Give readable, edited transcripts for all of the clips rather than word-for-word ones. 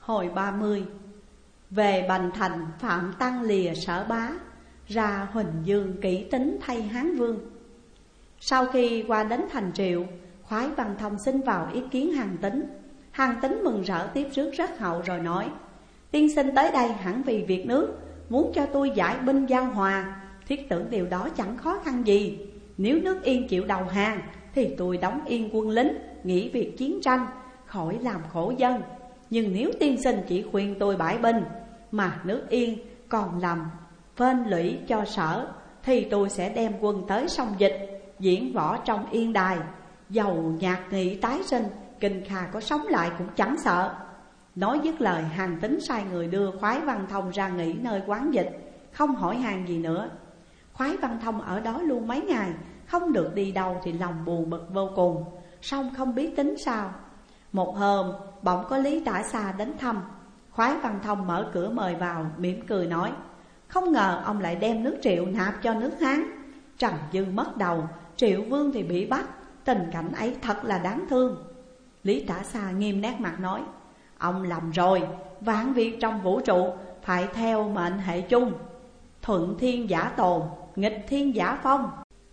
Hồi 30. Về Bành Thành, Phạm Tăng lìa Sở Bá, ra Huỳnh Dương kỹ tính thay Hán Vương. Sau khi qua đến thành Triệu, Khoái Văn Thông xin vào ý kiến Hàn Tín. Hàn Tín mừng rỡ tiếp rước rất hậu rồi nói: tiên sinh tới đây hẳn vì việc nước, muốn cho tôi giải binh giao hòa. Thiết tưởng điều đó chẳng khó khăn gì. Nếu nước Yên chịu đầu hàng thì tôi đóng yên quân lính, nghỉ việc chiến tranh, khỏi làm khổ dân. Nhưng nếu tiên sinh chỉ khuyên tôi bãi binh, mà nước Yên còn làm phên lũy cho Sở, thì tôi sẽ đem quân tới sông Dịch, diễn võ trong Yên Đài. Dầu nhạc nghị tái sinh, Kinh Kha có sống lại cũng chẳng sợ. Nói dứt lời, Hàn Tín sai người đưa Khoái Văn Thông ra nghỉ nơi quán dịch, không hỏi han gì nữa. Khoái Văn Thông ở đó luôn mấy ngày, không được đi đâu thì lòng buồn bực vô cùng, song không biết tính sao. Một hôm bỗng có Lý Tả Xa đến thăm. Khoái Văn Thông mở cửa mời vào, mỉm cười nói: không ngờ ông lại đem nước Triệu nạp cho nước Hán. Trần Dư mất đầu, Triệu Vương thì bị bắt, tình cảnh ấy thật là đáng thương. Lý Tả Xa nghiêm nét mặt nói: ông lầm rồi, vạn việc trong vũ trụ phải theo mệnh hệ chung, thuận thiên giả tồn, nghịch thiên giả phong.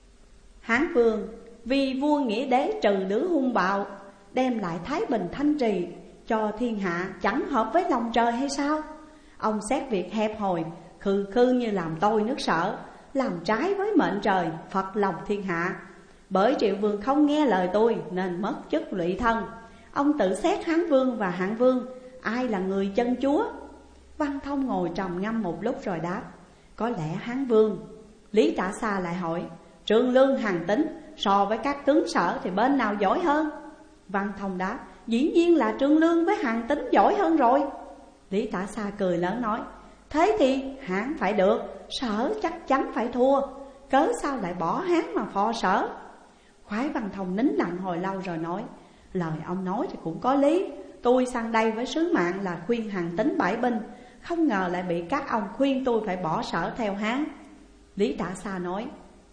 Hán Vương vì vua nghĩa đế trừ đứa hung bạo, đem lại thái bình thanh trì cho thiên hạ, chẳng hợp với lòng trời hay sao? Ông xét việc hẹp hòi, khư khư như làm tôi nước Sở, làm trái với mệnh trời, phật lòng thiên hạ. Bởi Triệu Vương không nghe lời tôi nên mất chức lụy thân. Ông tự xét Hán Vương và Hạng Vương, ai là người chân chúa? Văn Thông ngồi trầm ngâm một lúc rồi đáp: có lẽ Hán Vương. Lý Tả Xa lại hỏi: Trương Lương, Hàn Tín so với các tướng Sở thì bên nào giỏi hơn? Văn Thông đáp: dĩ nhiên là Trương Lương với Hàn Tín giỏi hơn rồi. Lý Tả Xa cười lớn nói: thế thì Hán phải được, Sở chắc chắn phải thua. Cớ sao lại bỏ Hán mà phò Sở? Khoái Văn Thông nín lặng hồi lâu rồi nói: lời ông nói thì cũng có lý. Tôi sang đây với sứ mạng là khuyên Hàn Tín bãi binh, không ngờ lại bị các ông khuyên tôi phải bỏ Sở theo Hán. Lý Tả Xa nói: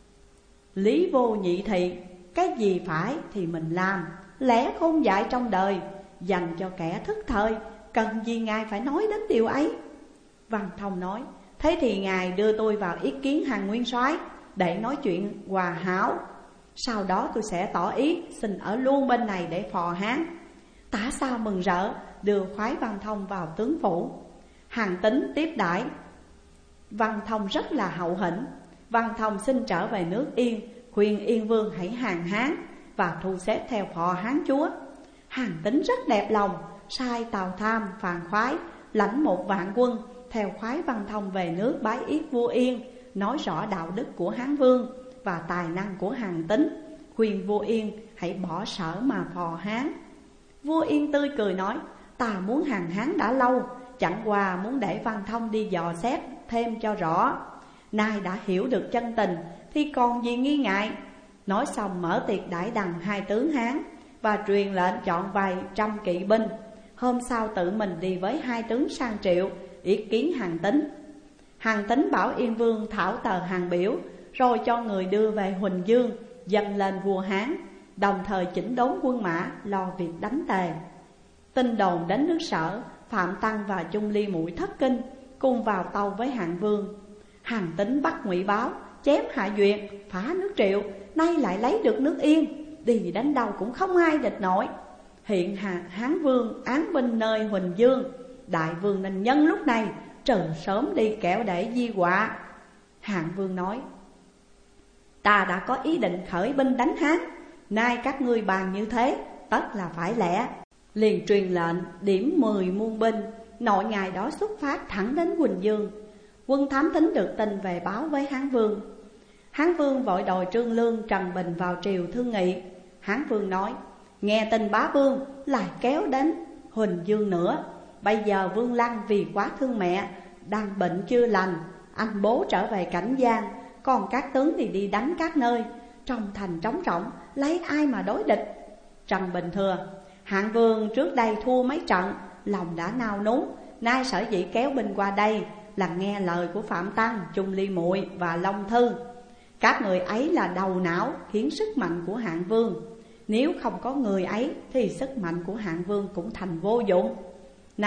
lý vô nhị thị, cái gì phải thì mình làm, lẽ khôn dại trong đời, dành cho kẻ thức thời, cần gì ngài phải nói đến điều ấy? Văn Thông nói: thế thì ngài đưa tôi vào ý kiến Hàn Nguyên Soái để nói chuyện hòa hảo. Sau đó tôi sẽ tỏ ý xin ở luôn bên này để phò Hán. Tả Xa mừng rỡ đưa Khoái Văn Thông vào tướng phủ. Hàn Tín tiếp đãi Văn Thông rất là hậu hĩnh. Văn Thông xin trở về nước Yên, khuyên Yên Vương hãy hàng Hán và thu xếp theo phò Hán chúa. Hàn Tín rất đẹp lòng, sai Tào Tham, Phàn Khoái lãnh 1.000 quân theo Khoái Văn Thông về nước bái yết vua Yên, nói rõ đạo đức của Hán Vương và tài năng của Hàn Tín, khuyên vua Yên hãy bỏ Sở mà phò Hán. Vua Yên tươi cười nói: ta muốn hàng Hán đã lâu, chẳng qua muốn để Văn Thông đi dò xét thêm cho rõ. Nay đã hiểu được chân tình thì còn gì nghi ngại. Nói xong mở tiệc đãi đằng 2 tướng Hán và truyền lệnh chọn vài trăm kỵ binh. Hôm sau tự mình đi với 2 tướng sang Triệu ý kiến Hàn Tín. Hàn Tín bảo Yên Vương thảo tờ hàng biểu, rồi cho người đưa về Huỳnh Dương dâng lên vua Hán, đồng thời chỉnh đốn quân mã lo việc đánh Tề. Tin đồn đến nước Sở, Phạm Tăng và Chung Ly Mũi thất kinh, cùng vào tâu với Hàn Vương. Hàn Tín bắt Ngụy Báo, chém Hạ Duyệt, phá nước Triệu, nay lại lấy được nước Yên, đi đến đâu cũng không ai địch nổi. Hiện Hán Vương án binh nơi Huỳnh Dương, đại vương nên nhân lúc này trừ sớm đi kẻo để di họa. Hàn Vương nói: ta đã có ý định khởi binh đánh Hán, nay các ngươi bàn như thế, tất là phải lẽ. Liền truyền lệnh điểm 10 muôn binh, nội ngày đó xuất phát thẳng đến Huỳnh Dương. Quân thám thính được tin về báo với Hán Vương. Hán Vương vội đòi Trương Lương, Trần Bình vào triều thương nghị. Hán Vương nói: nghe tin bá vương lại kéo đến Huỳnh Dương nữa. Bây giờ Vương Lăng vì quá thương mẹ, đang bệnh chưa lành, anh bố trở về Cảnh Giang, còn các tướng thì đi đánh các nơi, trong thành trống rỗng, lấy ai mà đối địch? Trần Bình thưa: Hạng Vương trước đây thua mấy trận, lòng đã nao núng, nay sở dĩ kéo binh qua đây là nghe lời của Phạm Tăng, Chung Ly Muội và Long Thư. Các người ấy là đầu não khiến sức mạnh của Hạng Vương. Nếu không có người ấy thì sức mạnh của Hạng Vương cũng thành vô dụng. Nay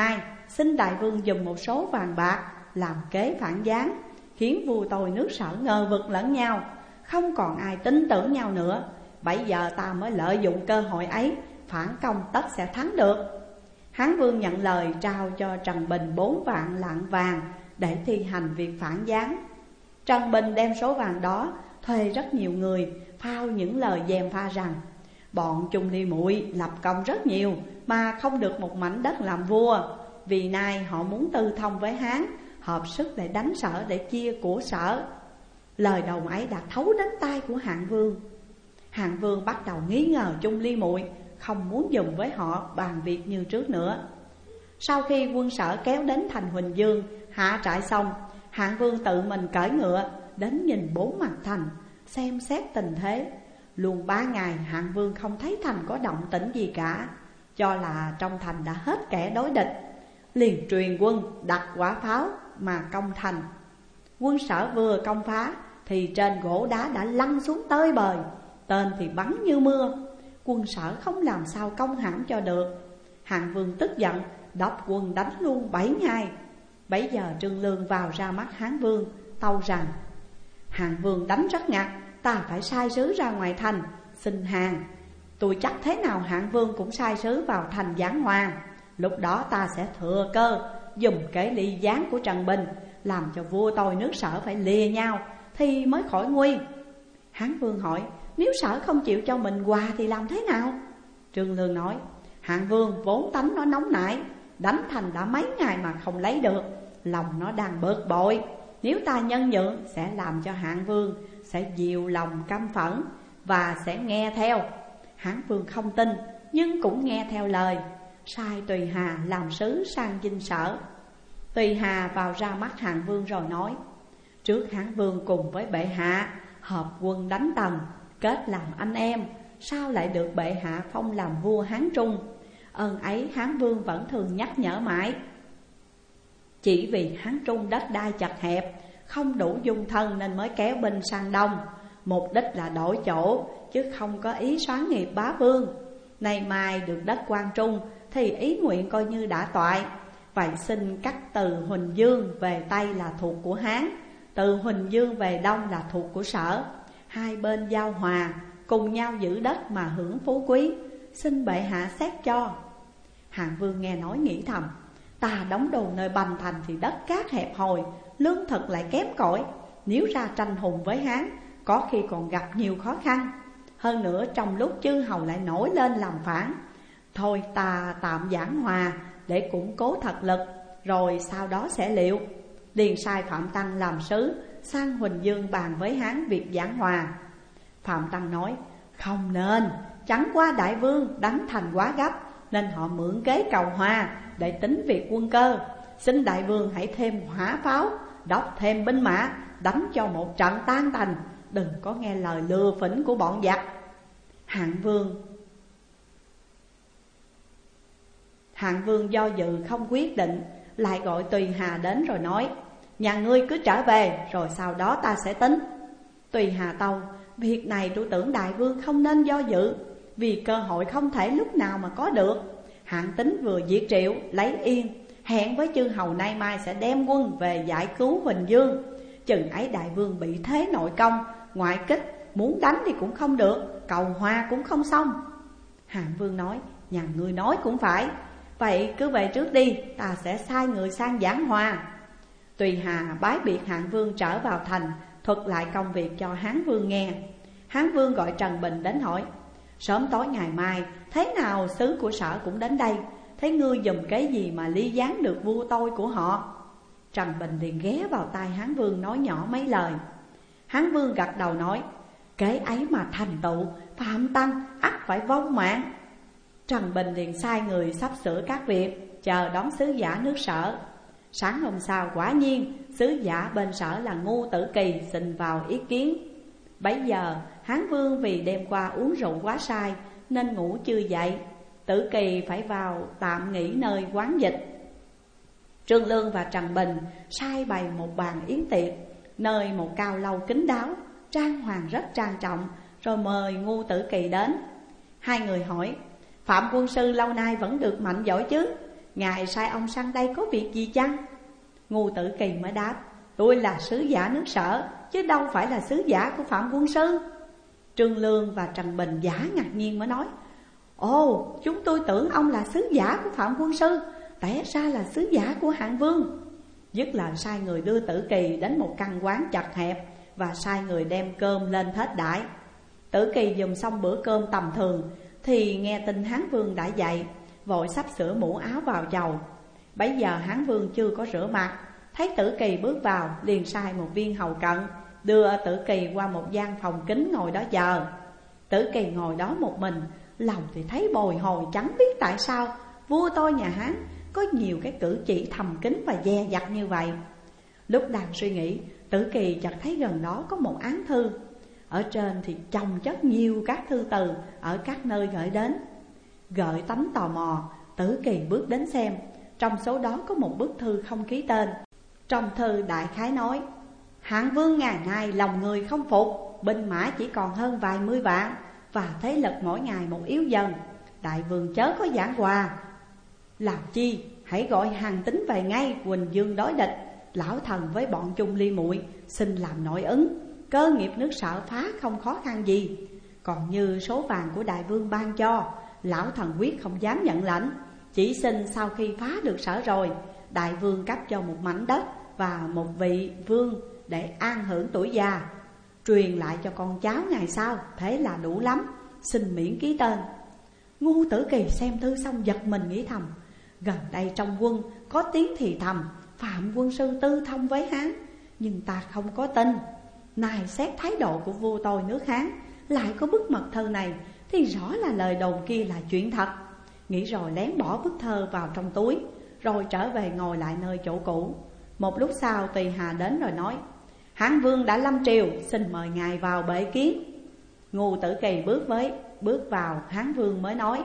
xin đại vương dùng một số vàng bạc làm kế phản gián, khiến vua tôi nước Sở ngờ vực lẫn nhau, không còn ai tin tưởng nhau nữa. Bây giờ ta mới lợi dụng cơ hội ấy, phản công tất sẽ thắng được. Hán vương nhận lời, trao cho Trần Bình 4 vạn lạng vàng để thi hành việc phản gián. Trần Bình đem số vàng đó thuê rất nhiều người phao những lời gièm pha rằng bọn Chung Ly Muội lập công rất nhiều mà không được một mảnh đất làm vua. Vì nay họ muốn tư thông với Hán, hợp sức để đánh Sở, để chia của Sở. Lời đồn ấy đã thấu đến tai của Hạng Vương. Hạng Vương bắt đầu nghi ngờ Chung Ly Muội, không muốn dùng với họ bàn việc như trước nữa. Sau khi quân Sở kéo đến thành Huỳnh Dương hạ trại xong, Hạng Vương tự mình cưỡi ngựa đến nhìn 4 mặt thành, xem xét tình thế. Luôn 3 ngày Hạng Vương không thấy thành có động tĩnh gì cả, cho là trong thành đã hết kẻ đối địch. Liền truyền quân đặt quả pháo mà công thành. Quân Sở vừa công phá thì trên gỗ đá đã lăn xuống tơi bời, tên thì bắn như mưa. Quân Sở không làm sao công hãm cho được. Hạng Vương tức giận, đốc quân đánh luôn 7 ngày. Bấy giờ Trương Lương vào ra mắt Hán Vương, tâu rằng: Hạng Vương đánh rất ngặt, ta phải sai sứ ra ngoài thành xin hàng. Tôi chắc thế nào Hạng Vương cũng sai sứ vào thành Giảng Hòa. Lúc đó ta sẽ thừa cơ dùng kế ly gián của Trần Bình, làm cho vua tôi nước Sở phải lìa nhau thì mới khỏi nguy. Hán Vương hỏi: nếu Sở không chịu cho mình quà thì làm thế nào? Trương Lương nói: Hạng Vương vốn tánh nó nóng nảy, đánh thành đã mấy ngày mà không lấy được, lòng nó đang bực bội. Nếu ta nhân nhượng sẽ làm cho Hạng Vương sẽ dịu lòng căm phẫn và sẽ nghe theo. Hán Vương không tin nhưng cũng nghe theo lời, sai Tùy Hà làm sứ sang dinh Sở. Tùy Hà vào ra mắt Hạng Vương rồi nói: trước Hán Vương cùng với bệ hạ hợp quân đánh Tần, kết làm anh em, sao lại được bệ hạ phong làm vua Hán Trung? Ơn ấy Hán Vương vẫn thường nhắc nhở mãi. Chỉ vì Hán Trung đất đai chật hẹp, không đủ dung thân nên mới kéo binh sang Đông, mục đích là đổi chỗ chứ không có ý soán nghiệp bá vương. Nay mai được đất Quang Trung thì ý nguyện coi như đã toại. Vậy xin cắt từ Huỳnh Dương về Tây là thuộc của Hán, từ Huỳnh Dương về Đông là thuộc của Sở. Hai bên giao hòa, cùng nhau giữ đất mà hưởng phú quý, xin bệ hạ xét cho. Hạng Vương nghe nói nghĩ thầm: ta đóng đồn nơi Bành Thành thì đất cát hẹp hòi, lương thực lại kém cỏi, nếu ra tranh hùng với Hán có khi còn gặp nhiều khó khăn. Hơn nữa trong lúc chư hầu lại nổi lên làm phản, thôi ta tạm giảng hòa để củng cố thật lực, rồi sau đó sẽ liệu. Liền sai Phạm Tăng làm sứ sang Huỳnh Dương bàn với Hán việc giảng hòa. Phạm Tăng nói: không nên, chẳng qua đại vương đánh thành quá gấp nên họ mượn kế cầu hòa để tính việc quân cơ. Xin đại vương hãy thêm hỏa pháo, đốc thêm binh mã, đánh cho một trận tan tành, đừng có nghe lời lừa phỉnh của bọn giặc. Hạng Vương do dự không quyết định, lại gọi Tùy Hà đến rồi nói: nhà ngươi cứ trở về rồi sau đó ta sẽ tính. Tùy Hà tâu: việc này tôi tưởng đại vương không nên do dự, vì cơ hội không thể lúc nào mà có được. Hạng tính vừa diệt Triệu lấy Yên, hẹn với chư hầu nay mai sẽ đem quân về giải cứu Huỳnh Dương. Chừng ấy đại vương bị thế nội công, ngoại kích, muốn đánh thì cũng không được, cầu hòa cũng không xong. Hạng Vương nói: nhà ngươi nói cũng phải, vậy cứ về trước đi, ta sẽ sai người sang giảng hòa. Tùy Hà bái biệt Hạng Vương trở vào thành, thuật lại công việc cho Hán Vương nghe. Hán Vương gọi Trần Bình đến hỏi: sớm tối ngày mai thế nào sứ của Sở cũng đến đây, thấy ngươi dùng cái gì mà ly gián được vua tôi của họ? Trần Bình liền ghé vào tai Hán Vương nói nhỏ mấy lời. Hán Vương gật đầu nói: kế ấy mà thành tựu, Phạm Tăng ắt phải vong mạng. Trần Bình liền sai người sắp sửa các việc, chờ đón sứ giả nước Sở. Sáng hôm sau quả nhiên sứ giả bên Sở là Ngu Tử Kỳ xin vào ý kiến. Bấy giờ Hán Vương vì đêm qua uống rượu quá say nên ngủ chưa dậy, Tử Kỳ phải vào tạm nghỉ nơi quán dịch. Trương Lương và Trần Bình sai bày một bàn yến tiệc nơi một cao lâu kín đáo, trang hoàng rất trang trọng, rồi mời Ngu Tử Kỳ đến. Hai người hỏi: Phạm quân sư lâu nay vẫn được mạnh giỏi chứ? ngài sai ông sang đây có việc gì chăng? Ngu Tử Kỳ mới đáp: tôi là sứ giả nước Sở, chứ đâu phải là sứ giả của Phạm quân sư. Trương Lương và Trần Bình giả ngạc nhiên mới nói: ồ, chúng tôi tưởng ông là sứ giả của Phạm quân sư, té ra là sứ giả của Hạng Vương. Dứt lời sai người đưa Tử Kỳ đến một căn quán chật hẹp, và sai người đem cơm lên thết đãi. Tử Kỳ dùng xong bữa cơm tầm thường thì nghe tin Hán Vương đã dậy, vội sắp sửa mũ áo vào chầu. Bấy giờ Hán Vương chưa có rửa mặt, thấy Tử Kỳ bước vào, liền sai một viên hầu cận đưa Tử Kỳ qua một gian phòng kín ngồi đó chờ. Tử Kỳ ngồi đó một mình, lòng thì thấy bồi hồi chẳng biết tại sao vua tôi nhà Hán có nhiều cái cử chỉ thầm kín và dè dặt như vậy. Lúc đang suy nghĩ, Tử Kỳ chợt thấy gần đó có một án thư. Ở trên thì chồng chất nhiều các thư từ ở các nơi gửi đến. Gợi tánh tò mò, Tử Kỳ bước đến xem. Trong số đó có một bức thư không ký tên. Trong thư đại khái nói: Hạng Vương ngày nay lòng người không phục, binh mã chỉ còn hơn vài mươi vạn, và thế lực mỗi ngày một yếu dần. Đại vương chớ có giảng hòa, làm chi hãy gọi Hàn Tín về ngay, Quỳnh Dương đối địch. Lão thần với bọn Chung Ly muội xin làm nội ứng, cơ nghiệp nước Sở phá không khó khăn gì. Còn như số vàng của đại vương ban cho, lão thần quyết không dám nhận lãnh. Chỉ xin sau khi phá được Sở rồi, đại vương cấp cho một mảnh đất và một vị vương để an hưởng tuổi già, truyền lại cho con cháu ngày sau, thế là đủ lắm, xin miễn ký tên. Ngu Tử Kỳ xem thư xong giật mình nghĩ thầm: gần đây trong quân có tiếng thì thầm Phạm quân sư tư thông với Hán, nhưng ta không có tin. Này xét thái độ của vua tôi nước Hán, lại có bức mật thơ này, thì rõ là lời đồn kia là chuyện thật. Nghĩ rồi lén bỏ bức thơ vào trong túi, rồi trở về ngồi lại nơi chỗ cũ. Một lúc sau Tùy Hà đến rồi nói: Hán Vương đã lâm triều, xin mời ngài vào bệ kiến. Ngu Tử Kỳ bước vào, Hán Vương mới nói: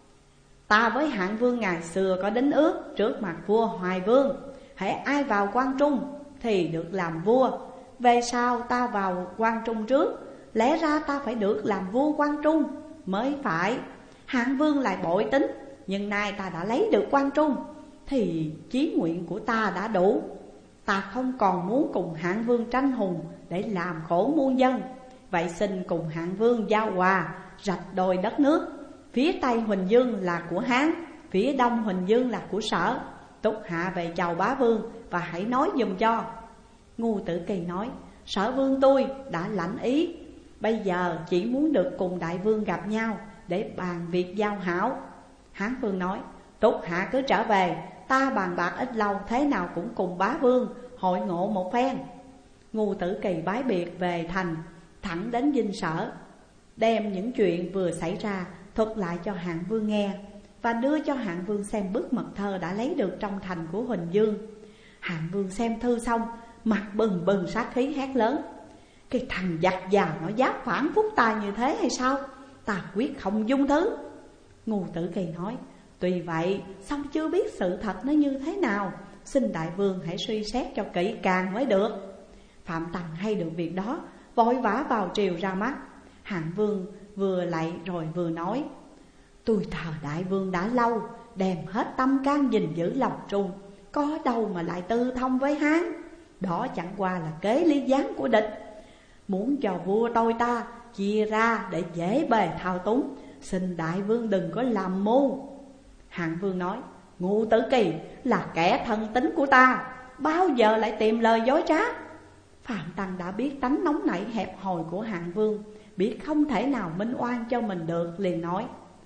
ta với Hạng Vương ngày xưa có đính ước trước mặt vua Hoài Vương, hễ ai vào quan trung thì được làm vua. Về sau ta vào quan trung trước, lẽ ra ta phải được làm vua quan trung mới phải. Hạng Vương lại bội tính, nhưng nay ta đã lấy được quan trung thì chí nguyện của ta đã đủ. Ta không còn muốn cùng Hạng Vương tranh hùng để làm khổ muôn dân. Vậy xin cùng Hạng Vương giao hòa, rạch đôi đất nước. Phía Tây Huỳnh Dương là của Hán, phía Đông Huỳnh Dương là của Sở. Túc hạ về chầu bá vương và hãy nói giùm cho. Ngu Tử Kỳ nói: Sở vương tôi đã lãnh ý, bây giờ chỉ muốn được cùng đại vương gặp nhau để bàn việc giao hảo. Hán Vương nói: Túc hạ cứ trở về, ta bàn bạc ít lâu thế nào cũng cùng bá vương hội ngộ một phen. Ngu Tử Kỳ bái biệt về thành, thẳng đến dinh Sở, đem những chuyện vừa xảy ra thuật lại cho Hạng Vương nghe, và đưa cho Hạng Vương xem bức mật thơ đã lấy được trong thành của Huỳnh Dương. Hạng Vương xem thư xong, mặt bừng bừng sát khí hét lớn: cái thằng giặc già nó dám phản phúc ta như thế hay sao? Ta quyết không dung thứ. Ngu Tử Kỳ nói: tuy vậy, song chưa biết sự thật nó như thế nào, xin đại vương hãy suy xét cho kỹ càng mới được. Phạm Tằng hay được việc đó, vội vã vào triều ra mắt. Hạng Vương vừa lạy rồi vừa nói: tôi thờ đại vương đã lâu, đem hết tâm can gìn giữ lòng trung, có đâu mà lại tư thông với Hán. Đó chẳng qua là kế ly gián của địch, muốn cho vua tôi ta chia ra để dễ bề thao túng. Xin đại vương đừng có làm mưu. Hạng Vương nói: Ngu Tử Kỳ là kẻ thân tín của ta, bao giờ lại tìm lời dối trá. Phạm Tăng đã biết tánh nóng nảy hẹp hòi của Hạng Vương, biết không thể nào minh oan cho mình được, liền nói: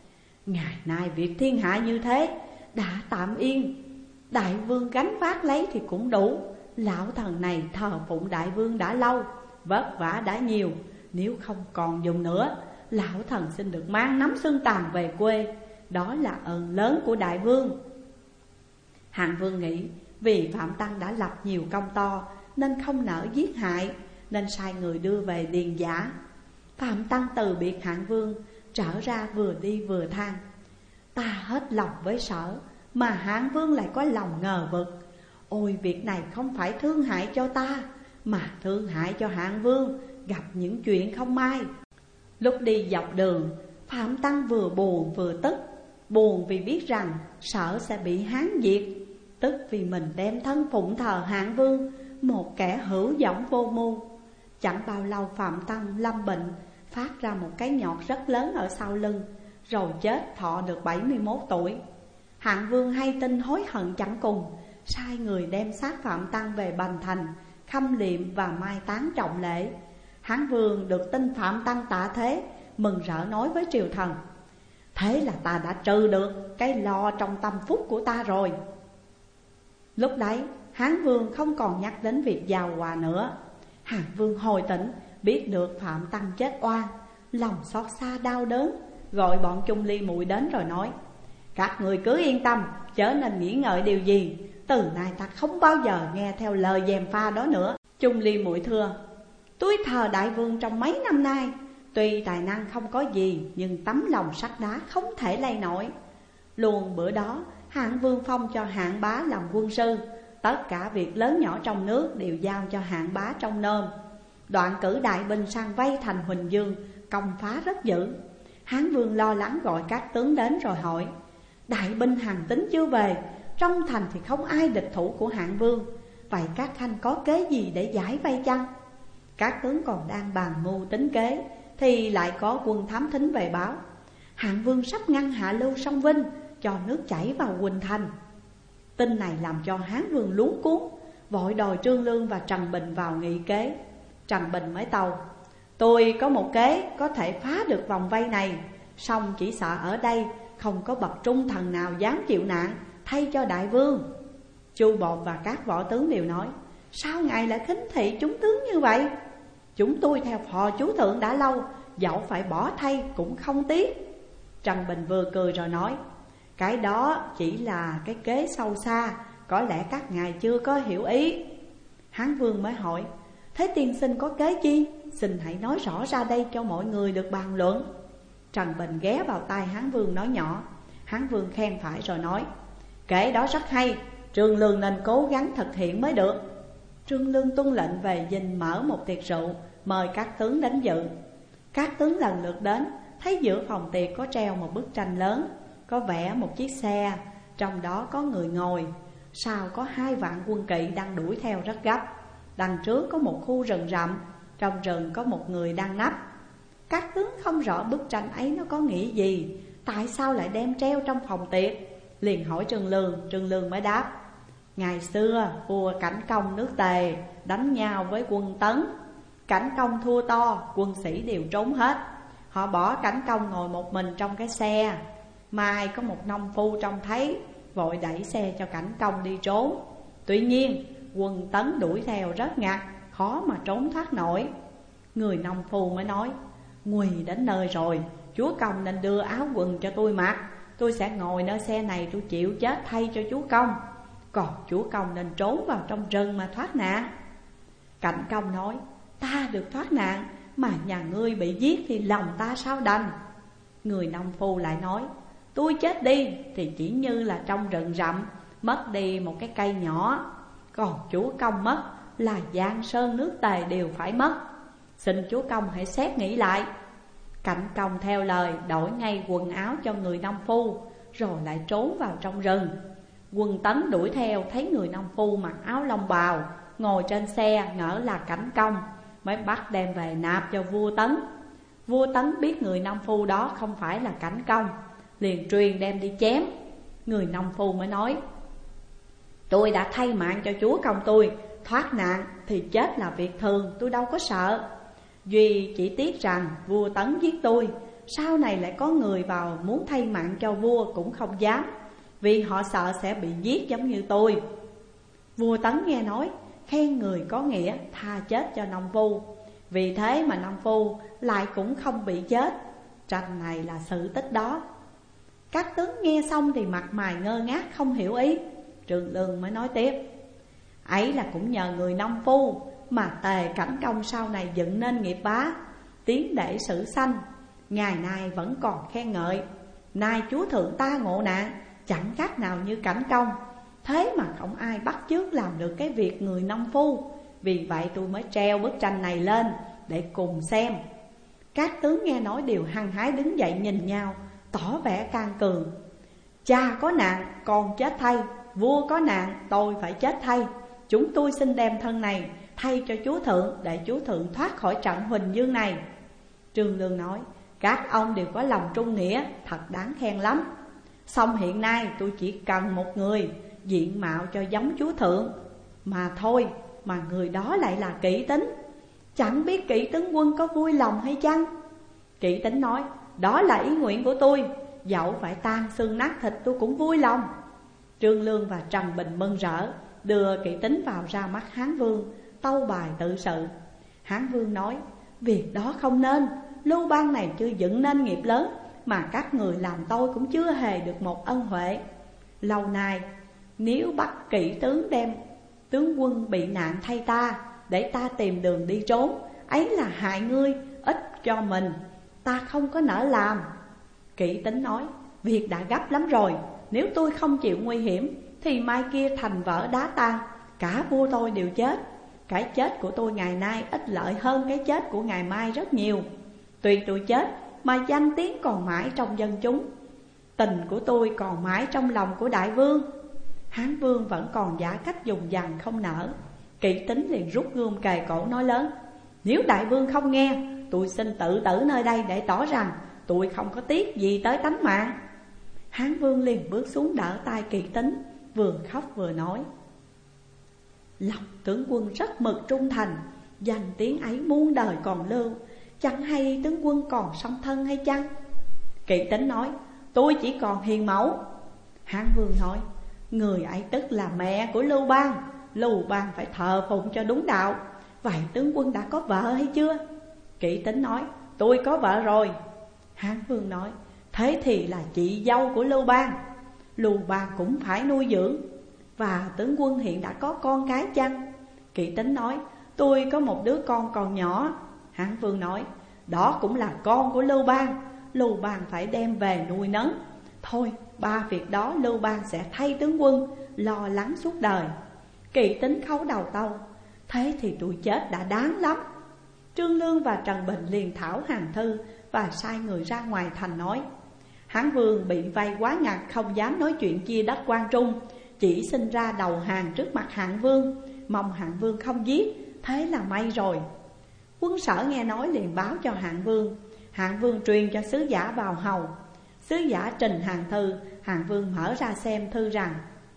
ngày nay việc thiên hạ như thế đã tạm yên, đại vương gánh vác lấy thì cũng đủ. Lão thần này thờ phụng đại vương đã lâu, vất vả đã nhiều, nếu không còn dùng nữa, lão thần xin được mang nắm xương tàn về quê, đó là ơn lớn của đại vương. Hạng Vương nghĩ vì Phạm Tăng đã lập nhiều công to nên không nỡ giết hại, nên sai người đưa về điền giả. Phạm Tăng từ biệt Hạng Vương, trở ra vừa đi vừa than: ta hết lòng với Sở, mà Hạng Vương lại có lòng ngờ vực. Ôi việc này không phải thương hại cho ta, mà thương hại cho Hạng Vương gặp những chuyện không may. Lúc đi dọc đường, Phạm Tăng vừa buồn vừa tức, buồn vì biết rằng sợ sẽ bị Hán diệt, tức vì mình đem thân phụng thờ Hạng Vương, một kẻ hữu dõng vô mưu. Chẳng bao lâu Phạm Tăng lâm bệnh, phát ra một cái nhọt rất lớn ở sau lưng, rồi chết thọ được 71 tuổi. Hạng Vương hay tin hối hận chẳng cùng, sai người đem xác Phạm Tăng về Bành Thành, khâm liệm và mai táng trọng lễ. Hán Vương được tin Phạm Tăng tạ thế, mừng rỡ nói với triều thần: thế là ta đã trừ được cái lo trong tâm phúc của ta rồi. Lúc đấy Hán Vương không còn nhắc đến việc giàu hòa nữa. Hạng Vương hồi tỉnh, biết được Phạm Tăng chết oan, lòng xót xa đau đớn, gọi bọn Chung Ly Muội đến rồi nói: các người cứ yên tâm, chớ nên nghĩ ngợi điều gì. Từ nay ta không bao giờ nghe theo lời gièm pha đó nữa. Chung Ly Muội thưa: tôi thờ đại vương trong mấy năm nay, tuy tài năng không có gì, nhưng tấm lòng sắt đá không thể lay nổi. Luôn bữa đó Hạng Vương phong cho Hạng Bá làm quân sư, tất cả việc lớn nhỏ trong nước đều giao cho Hạng Bá trông nom. Đoạn cử đại binh sang vây thành Huỳnh Dương, công phá rất dữ. Hán Vương lo lắng gọi các tướng đến rồi hỏi: đại binh Hàn Tín chưa về, trong thành thì không ai địch thủ của Hạng Vương, vậy các khanh có kế gì để giải vây chăng? Các tướng còn đang bàn mưu tính kế, thì lại có quân thám thính về báo: Hạng Vương sắp ngăn hạ lưu sông Vinh, cho nước chảy vào Quỳnh Thành. Tin này làm cho Hán Vương luống cuống, vội đòi Trương Lương và Trần Bình vào nghị kế. Trần Bình mới tâu: tôi có một kế có thể phá được vòng vây này, song chỉ sợ ở đây không có bậc trung thần nào dám chịu nạn thay cho đại vương. Chu Bột và các võ tướng đều nói: sao ngài lại khinh thị chúng tướng như vậy? Chúng tôi theo phò chú thượng đã lâu, dẫu phải bỏ thay cũng không tiếc. Trần Bình vừa cười rồi nói: cái đó chỉ là cái kế sâu xa, có lẽ các ngài chưa có hiểu ý. Hán Vương mới hỏi: thế tiên sinh có kế chi? Xin hãy nói rõ ra đây cho mọi người được bàn luận. Trần Bình ghé vào tai Hán Vương nói nhỏ. Hán Vương khen phải rồi nói: kế đó rất hay, Trương Lương nên cố gắng thực hiện mới được. Trương Lương tuân lệnh về dinh mở một tiệc rượu, mời các tướng đến dự. Các tướng lần lượt đến, thấy giữa phòng tiệc có treo một bức tranh lớn, có vẽ một chiếc xe, trong đó có người ngồi. Sau có 2 vạn quân kỵ đang đuổi theo rất gấp. Đằng trước có một khu rừng rậm, trong rừng có một người đang nấp. Các tướng không rõ bức tranh ấy nó có nghĩa gì, tại sao lại đem treo trong phòng tiệc, liền hỏi Trương Lương. Trương Lương mới đáp: ngày xưa vua Cảnh Công nước Tề đánh nhau với quân Tấn. Cảnh Công thua to, quân sĩ đều trốn hết. Họ bỏ Cảnh Công ngồi một mình trong cái xe. Mai có một nông phu trông thấy, vội đẩy xe cho Cảnh Công đi trốn. Tuy nhiên quân Tấn đuổi theo rất ngặt, khó mà trốn thoát nổi. Người nông phu mới nói: nguy đến nơi rồi, chúa công nên đưa áo quần cho tôi mặc, tôi sẽ ngồi nơi xe này, tôi chịu chết thay cho chúa công. Còn chúa công nên trốn vào trong rừng mà thoát nạn. Cảnh Công nói: ta được thoát nạn, mà nhà ngươi bị giết thì lòng ta sao đành. Người nông phu lại nói: tôi chết đi thì chỉ như là trong rừng rậm mất đi một cái cây nhỏ, còn chúa công mất là giang sơn nước Tề đều phải mất. Xin chúa công hãy xét nghĩ lại. Cảnh Công theo lời, đổi ngay quần áo cho người nông phu, rồi lại trốn vào trong rừng. Quân Tấn đuổi theo, thấy người nông phu mặc áo lông bào, ngồi trên xe, ngỡ là Cảnh Công, mới bắt đem về nạp cho vua Tấn. Vua Tấn biết người nông phu đó không phải là Cảnh Công, liền truyền đem đi chém. Người nông phu mới nói: tôi đã thay mạng cho chúa công tôi, thoát nạn thì chết là việc thường, tôi đâu có sợ. Duy chỉ tiếc rằng vua Tấn giết tôi, sau này lại có người vào muốn thay mạng cho vua cũng không dám, vì họ sợ sẽ bị giết giống như tôi. Vua Tấn nghe nói, khen người có nghĩa, tha chết cho nông phu. Vì thế mà nông phu lại cũng không bị chết. Tranh này là sự tích đó. Các tướng nghe xong thì mặt mày ngơ ngác không hiểu ý. Trương Lương mới nói tiếp: ấy là cũng nhờ người nông phu mà Tề Cảnh Công sau này dựng nên nghiệp bá, tiến để sử sanh, ngày nay vẫn còn khen ngợi. Nay chúa thượng ta ngộ nạn, chẳng khác nào như Cảnh Công, thế mà không ai bắt chước làm được cái việc người nông phu. Vì vậy tôi mới treo bức tranh này lên để cùng xem. Các tướng nghe nói đều hăng hái đứng dậy nhìn nhau, tỏ vẻ can cường. Cha có nạn, con chết thay. Vua có nạn, tôi phải chết thay. Chúng tôi xin đem thân này thay cho chúa thượng, để chúa thượng thoát khỏi trận Huỳnh Dương này. Trương Lương nói: các ông đều có lòng trung nghĩa, thật đáng khen lắm. Song hiện nay tôi chỉ cần một người diện mạo cho giống chúa thượng mà thôi, mà người đó lại là Kỵ Tính. Chẳng biết Kỵ tướng quân có vui lòng hay chăng? Kỵ Tính nói: đó là ý nguyện của tôi, dẫu phải tan xương nát thịt tôi cũng vui lòng. Trương Lương và Trần Bình mừng rỡ, đưa Kỵ Tính vào ra mắt Hán Vương, tâu bài tự sự. Hán Vương nói: việc đó không nên. Lưu Bang này chưa dựng nên nghiệp lớn, mà các người làm tôi cũng chưa hề được một ân huệ. Lâu nay nếu bắt Kỵ tướng đem tướng quân bị nạn thay ta, để ta tìm đường đi trốn, ấy là hại ngươi, ích cho mình, ta không có nỡ làm. Kỵ Tính nói: việc đã gấp lắm rồi, nếu tôi không chịu nguy hiểm thì mai kia thành vỡ đá tan, cả vua tôi đều chết. Cái chết của tôi ngày nay ít lợi hơn cái chết của ngày mai rất nhiều. Tuy tôi chết mà danh tiếng còn mãi trong dân chúng, tình của tôi còn mãi trong lòng của đại vương. Hán Vương vẫn còn giả cách dùng dằng không nỡ. Kỵ Tính liền rút gươm kề cổ nói lớn: nếu đại vương không nghe, tôi xin tự tử nơi đây để tỏ rằng tôi không có tiếc gì tới tánh mạng. Hán Vương liền bước xuống đỡ tay Kỵ Tính, vừa khóc vừa nói: lòng tướng quân rất mực trung thành, danh tiếng ấy muôn đời còn lưu, chẳng hay tướng quân còn song thân hay chăng? Kỵ Tính nói: tôi chỉ còn hiền mẫu. Hán Vương nói: người ấy tức là mẹ của Lưu Bang, Lưu Bang phải thờ phụng cho đúng đạo. Vậy tướng quân đã có vợ hay chưa? Kỵ Tính nói: tôi có vợ rồi. Hán Vương nói: thế thì là chị dâu của Lưu Bang, Lưu Bang cũng phải nuôi dưỡng. Và tướng quân hiện đã có con cái chăng? Kỵ Tính nói: tôi có một đứa con còn nhỏ. Hán Vương nói: đó cũng là con của Lưu Bang, Lưu Bang phải đem về nuôi nấng. Thôi, ba việc đó Lưu Bang sẽ thay tướng quân lo lắng suốt đời. Kỵ Tính khấu đầu tâu: thế thì tôi chết đã đáng lắm. Trương Lương và Trần Bình liền thảo hàng thư và sai người ra ngoài thành nói: Hán Vương bị vây quá ngặt, không dám nói chuyện chia đất quan trung, chỉ xin ra đầu hàng trước mặt Hạng Vương, mong Hạng Vương không giết, thế là may rồi. Quân Sở nghe nói liền báo cho Hạng Vương. Hạng Vương truyền cho sứ giả vào hầu. Sứ giả trình hàng thư. Hạng Vương mở ra xem thư rằng: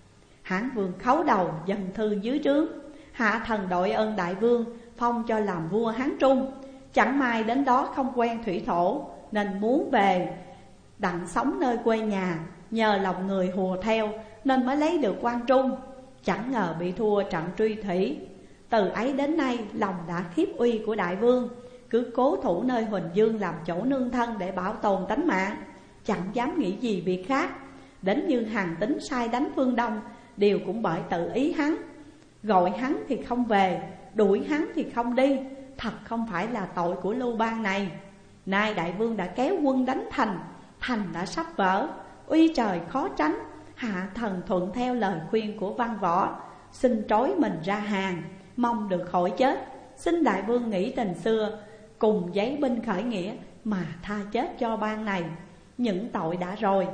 Hán Vương khấu đầu dâng thư dưới trướng, hạ thần đội ơn đại vương, phong cho làm vua Hán Trung. Chẳng may đến đó không quen thủy thổ, nên muốn về đặng sống nơi quê nhà. Nhờ lòng người hùa theo nên mới lấy được quan trung. Chẳng ngờ bị thua trận truy thủy. Từ ấy đến nay lòng đã khiếp uy của đại vương, cứ cố thủ nơi Huỳnh Dương làm chỗ nương thân để bảo tồn tánh mạng, chẳng dám nghĩ gì việc khác. Đến như Hàn Tín sai đánh phương Đông, đều cũng bởi tự ý hắn. Gọi hắn thì không về, đuổi hắn thì không đi, thật không phải là tội của Lưu Bang này. Nay đại vương đã kéo quân đánh thành, thành đã sắp vỡ, uy trời khó tránh. Hạ thần thuận theo lời khuyên của Văn Võ, xin trói mình ra hàng, mong được khỏi chết. Xin đại vương nghĩ tình xưa, cùng giấy binh khởi nghĩa, mà tha chết cho bang này, những tội đã rồi.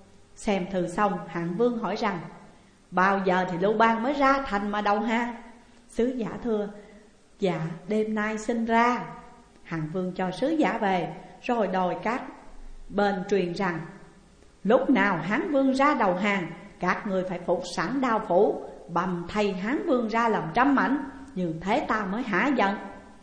Xem thư xong, Hạng Vương hỏi rằng: bao giờ thì Lưu Bang mới ra thành mà đầu hàng? Sứ giả thưa: dạ đêm nay xin ra. Hạng Vương cho sứ giả về, rồi đòi các bên truyền rằng: lúc nào Hán Vương ra đầu hàng, các người phải phục sẵn đao phủ, bầm thây Hán Vương ra làm trăm mảnh, như thế ta mới hả giận.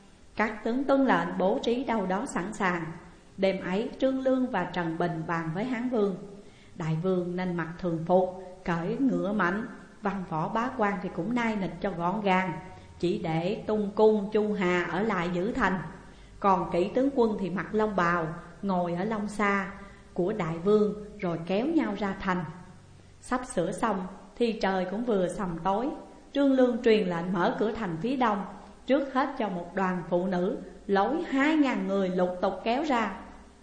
Các tướng tuân lệnh bố trí đâu đó sẵn sàng. Đêm ấy Trương Lương và Trần Bình bàn với Hán Vương. Đại vương nên mặc thường phục, cởi ngựa mạnh. Văn Võ bá quan thì cũng nai nịch cho gọn gàng, chỉ để Tung Cung, Chu Hà ở lại giữ thành. Còn kỵ tướng quân thì mặc long bào, ngồi ở long xa của đại vương, rồi kéo nhau ra thành. Sắp sửa xong thì trời cũng vừa sầm tối. Trương Lương truyền lệnh mở cửa thành phía đông, trước hết cho một đoàn phụ nữ lối 2000 người lục tục kéo ra.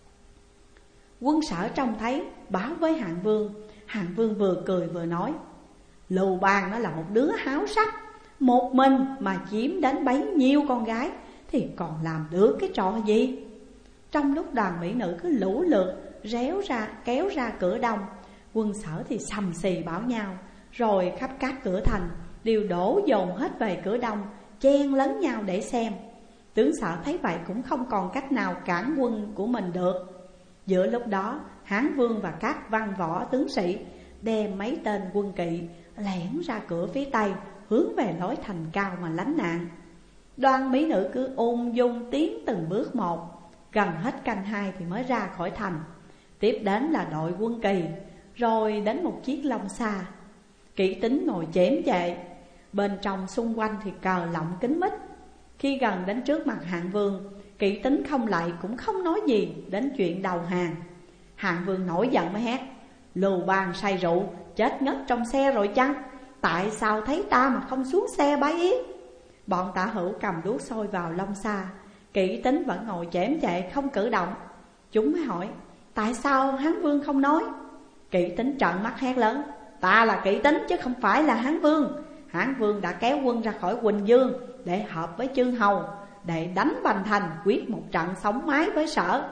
Quân Sở trông thấy báo với Hạng Vương. Hạng Vương vừa cười vừa nói: Lưu Bang nó là một đứa háo sắc, một mình mà chiếm đến bấy nhiêu con gái, thì còn làm được cái trò gì? Trong lúc đoàn mỹ nữ cứ lũ lượt réo ra kéo ra cửa đông, Quân Sở thì sầm xì bảo nhau, rồi khắp các cửa thành đều đổ dồn hết về cửa đông, chen lấn nhau để xem. Tướng Sở thấy vậy cũng không còn cách nào cản quân của mình được. Giữa lúc đó, Hán Vương và các văn võ tướng sĩ đem mấy tên quân kỵ lẻn ra cửa phía tây, hướng về lối thành cao mà lánh nạn. Đoàn mỹ nữ cứ ung dung tiến từng bước một, gần hết canh 2 thì mới ra khỏi thành. Tiếp đến là đội quân kỳ, rồi đến một chiếc long xa. Kỵ tính ngồi chém chệ, bên trong xung quanh thì cờ lọng kín mít. Khi gần đến trước mặt Hạng Vương, kỵ tính không lạy cũng không nói gì đến chuyện đầu hàng. Hạng Vương nổi giận mới hét: Lưu Bang say rượu chết ngất trong xe rồi chăng? Tại sao thấy ta mà không xuống xe bái yết? Bọn Tả Hữu cầm đuốc sôi vào long xa. Kỵ tính vẫn ngồi chém chệ không cử động. Chúng mới hỏi: tại sao Hán Vương không nói? Kỵ tính trợn mắt hét lớn: ta là kỵ tính chứ không phải là Hán Vương. Hán Vương đã kéo quân ra khỏi Quỳnh Dương để hợp với chư hầu, để đánh Bành Thành, quyết một trận sống mái với Sở.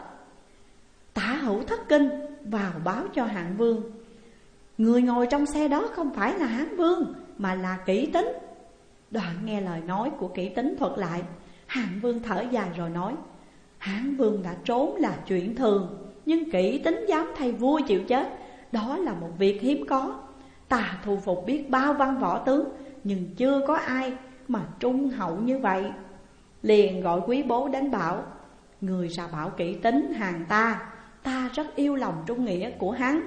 Tả Hữu thất kinh vào báo cho Hạng Vương: người ngồi trong xe đó không phải là Hán Vương mà là kỵ tính. Đoạn nghe lời nói của kỵ tính thuật lại, Hạng Vương thở dài rồi nói: Hán Vương đã trốn là chuyện thường, nhưng kỵ tính dám thay vua chịu chết, đó là một việc hiếm có. Ta thu phục biết bao văn võ tướng, nhưng chưa có ai mà trung hậu như vậy. Liền gọi quý bố đến bảo: người ra bảo kỵ tính hàng ta rất yêu lòng trung nghĩa của hắn.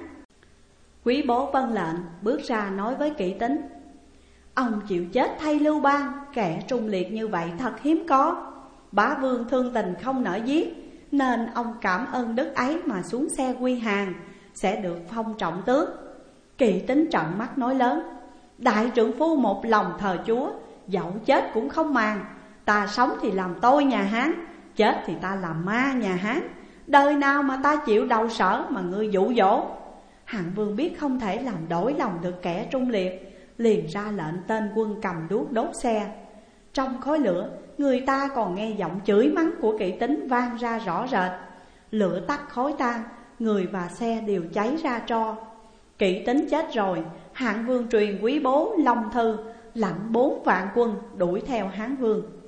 Quý bố vâng lệnh, bước ra nói với kỵ tính: ông chịu chết thay Lưu Bang, kẻ trung liệt như vậy thật hiếm có. Bá vương thương tình không nỡ giết, nên ông cảm ơn đức ấy mà xuống xe quy hàng, sẽ được phong trọng tước. Kỵ tính trợn mắt nói lớn: đại trượng phu một lòng thờ Chúa, dẫu chết cũng không màng. Ta sống thì làm tôi nhà Hán, chết thì ta làm ma nhà Hán. Đời nào mà ta chịu đầu Sở mà ngươi dụ dỗ? Hạng Vương biết không thể làm đổi lòng được kẻ trung liệt, liền ra lệnh tên quân cầm đuốc đốt xe. Trong khói lửa, người ta còn nghe giọng chửi mắng của kỵ tính vang ra rõ rệt. Lửa tắt khói tan, người và xe đều cháy ra tro. Kỵ tính chết rồi, Hạng Vương truyền quý bố Long Thư lệnh 4 vạn quân đuổi theo Hán Vương.